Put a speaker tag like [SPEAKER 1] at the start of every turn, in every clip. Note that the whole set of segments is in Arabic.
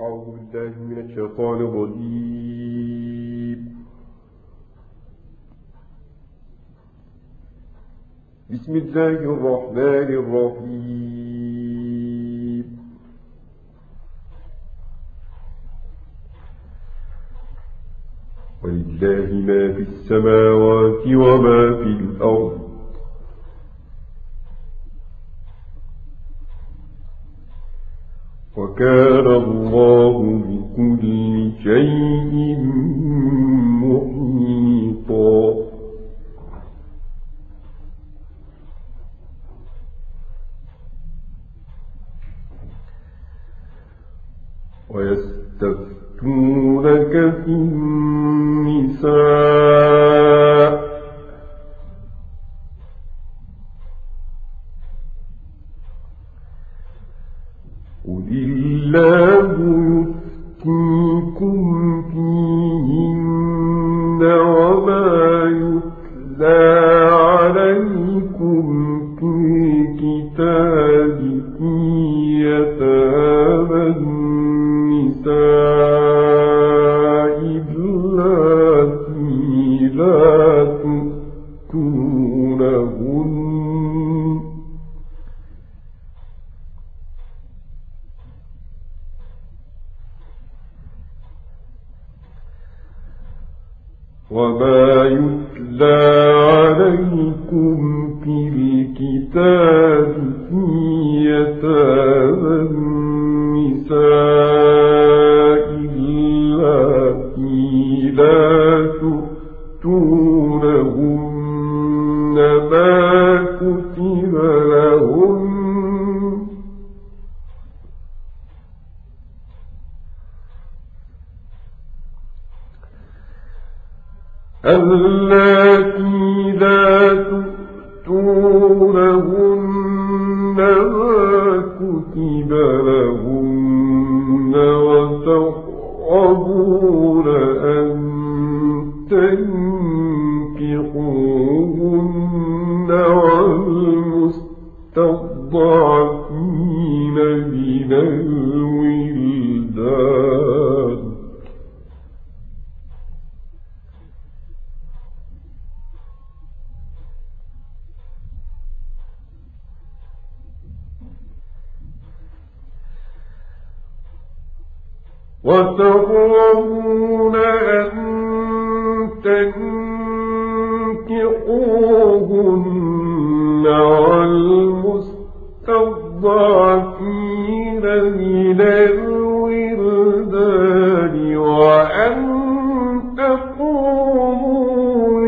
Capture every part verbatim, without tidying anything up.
[SPEAKER 1] أعوذ بالله من الشيطان الرجيم. بسم الله الرحمن الرحيم. ولله ما في السماوات وما في الأرض وكان الله بكل شيء محيطا. ويستفتونك في النساء قل الله يفتيكم فيهن وما يتلى عليكم في الكتاب في يتامى النساء اللاتي لا تؤتونهن وما يتلى عليكم في الكتاب في يتامى النساء اللاتي لا تؤتونهن ما كتب لهن اللاتي لا تؤتونهن ما كتب لهن وترغبون أن تنكحوهن والمستضعفين من الولدان وترغبون أن تنكحوهن والمستضعفين من الولدان وأن تقوموا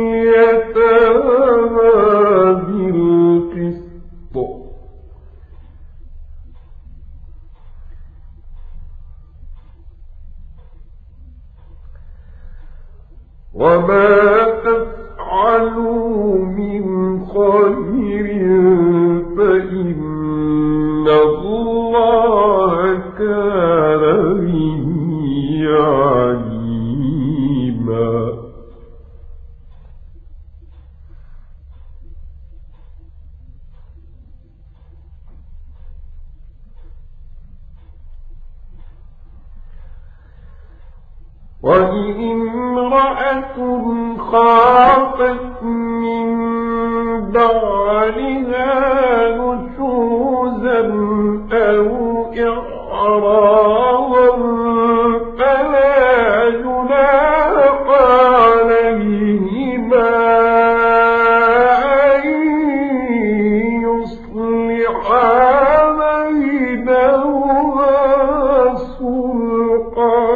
[SPEAKER 1] لليتامى بالقسط وما تفعلوا من خير فإن الله كان به عليما. وإن امرأة خافت من بعلها نشوزا أو إعراضا فلا جناح عليهما أن يصلحا بينهما صلحا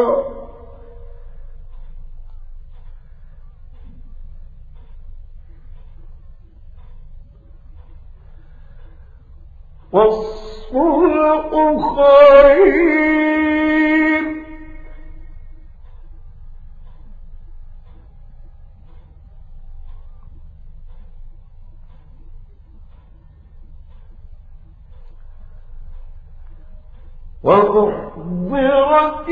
[SPEAKER 1] والصلح خير وأحضرت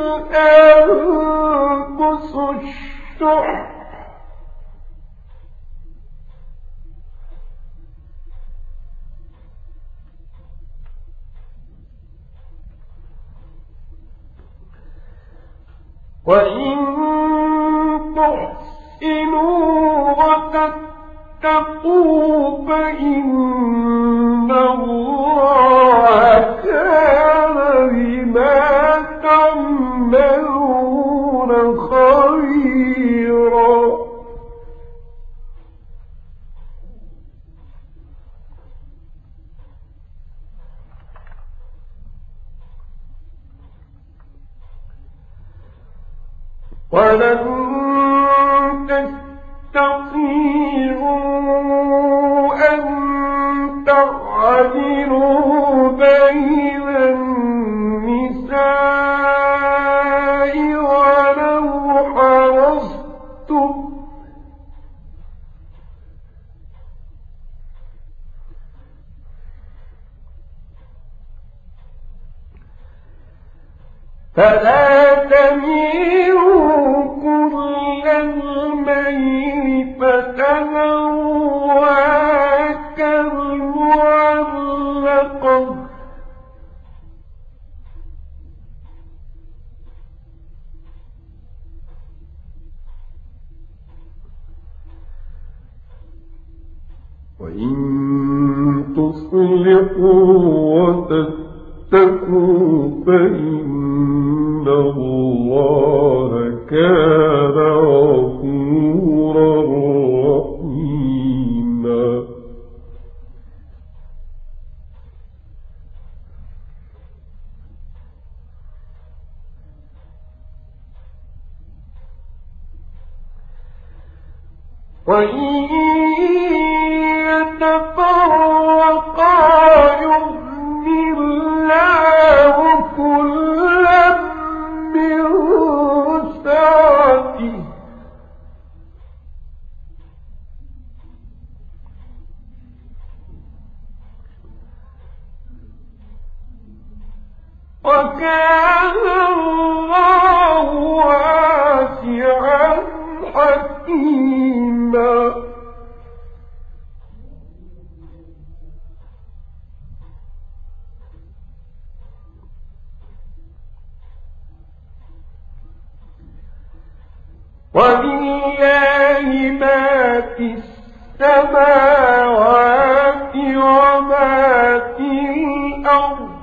[SPEAKER 1] الأنفس الشح
[SPEAKER 2] وإن تحسنوا وتتقوا فإن الله كان بما تعملون خبيرا. ولن تستطيعوا أن تعدلوا بين النساء ولو حرصتم فلا تميلوا كل الميل فتذروها كالمعلقة
[SPEAKER 1] وإن تصلحوا وتتقوا فإن الله كان غفورا رحيما.
[SPEAKER 2] وإن يتفرقا يغن الله كلا من سعته وكان الله واسعا حكيما. ولله ما في السماوات وما في الأرض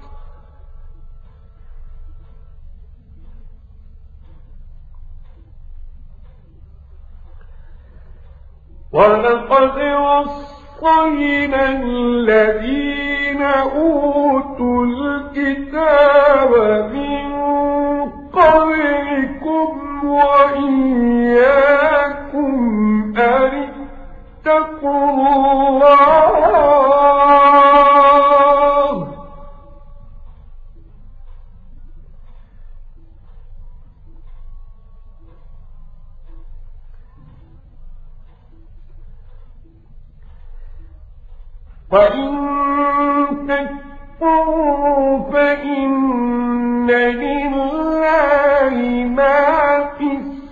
[SPEAKER 2] ولقد وصينا الذين أوتوا الكتاب من قبلكم وإياكم أن اتقوا الله وإن تكفروا فإن لله ما في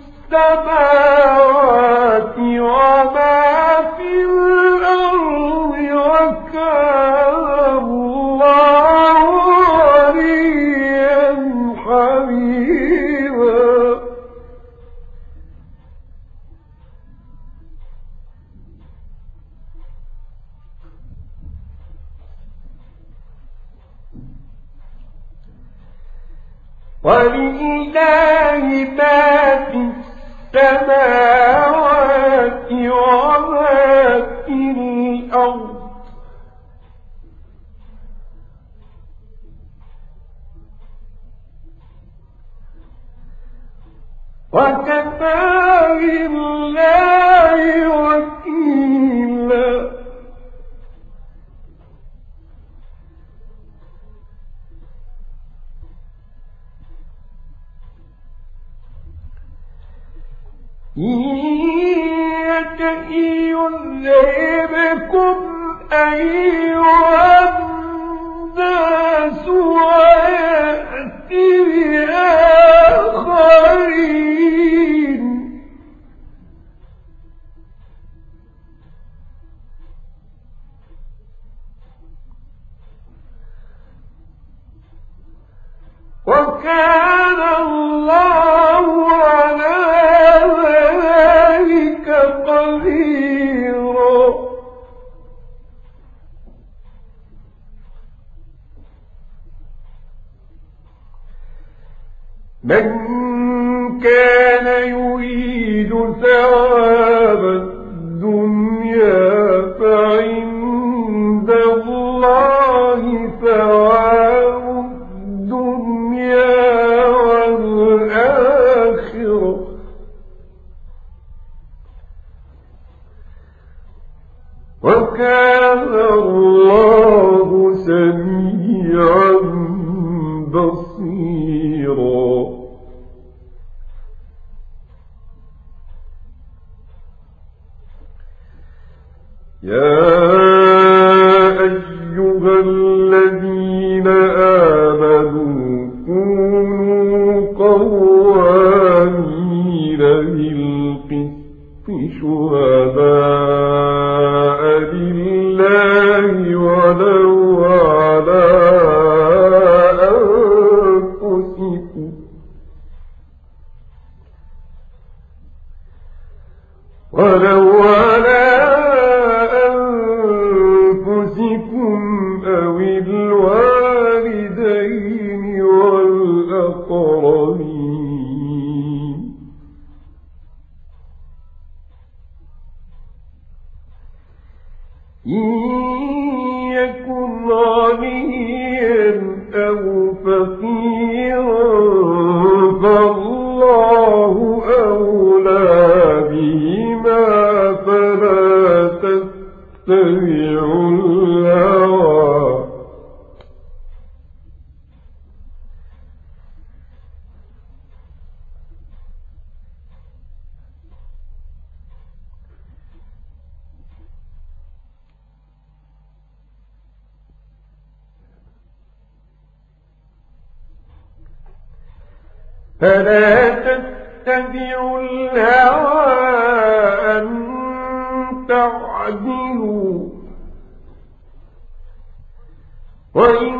[SPEAKER 2] السماوات وما في الأرض وكان الله غنيا حميدا. ولله ما في السماوات وما في الأرض وكفى بالله وكيلا. إن يذهبكم أيها الناس ويأتي بآخرين وكان الله من كان يريد ثواب الدنيا فعند الله ثواب الدنيا والآخرة وكان الله سميعا بصيرا. يا أيها الذين آمنوا كونوا قوامين بالقسط شهداء لله ولو على أنفسكم ولو على أو الوالدين والأقربين. إن يكن غنيا أو فقيرا فالله أولى بهما فلا تتبعوا الهوى فلا تتبعوا الهوى أن تعدلوا وإن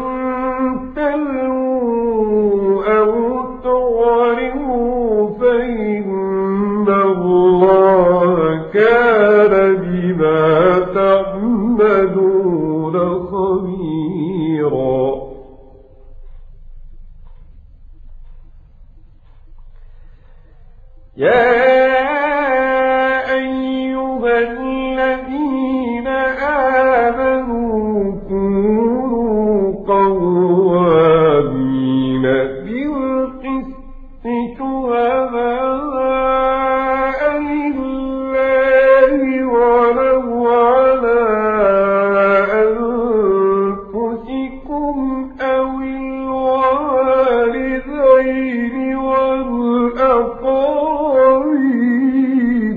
[SPEAKER 2] تلووا أو تعرضوا فإن الله كان بما تعملون خبيرا. يا أيها الذين آمنوا كونوا قوامين بالقسط شهداء لله ولو على أنفسكم أو الوالدين والأقربين.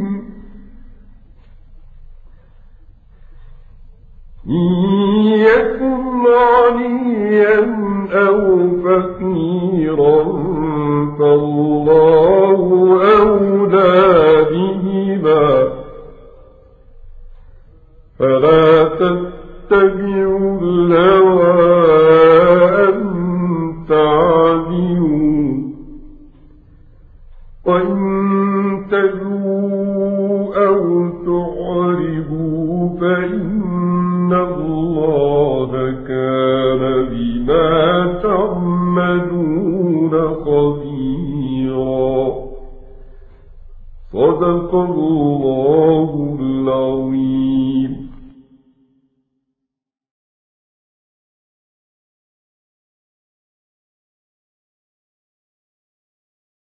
[SPEAKER 2] إن يكن غنيا أو فقيرا فالله أولى بهما فلا تتبعوا الهوى أن تعدلوا وإن تلووا أو تعرضوا فإن الله كان بما تعملون خبيرا. صدق الله العظيم.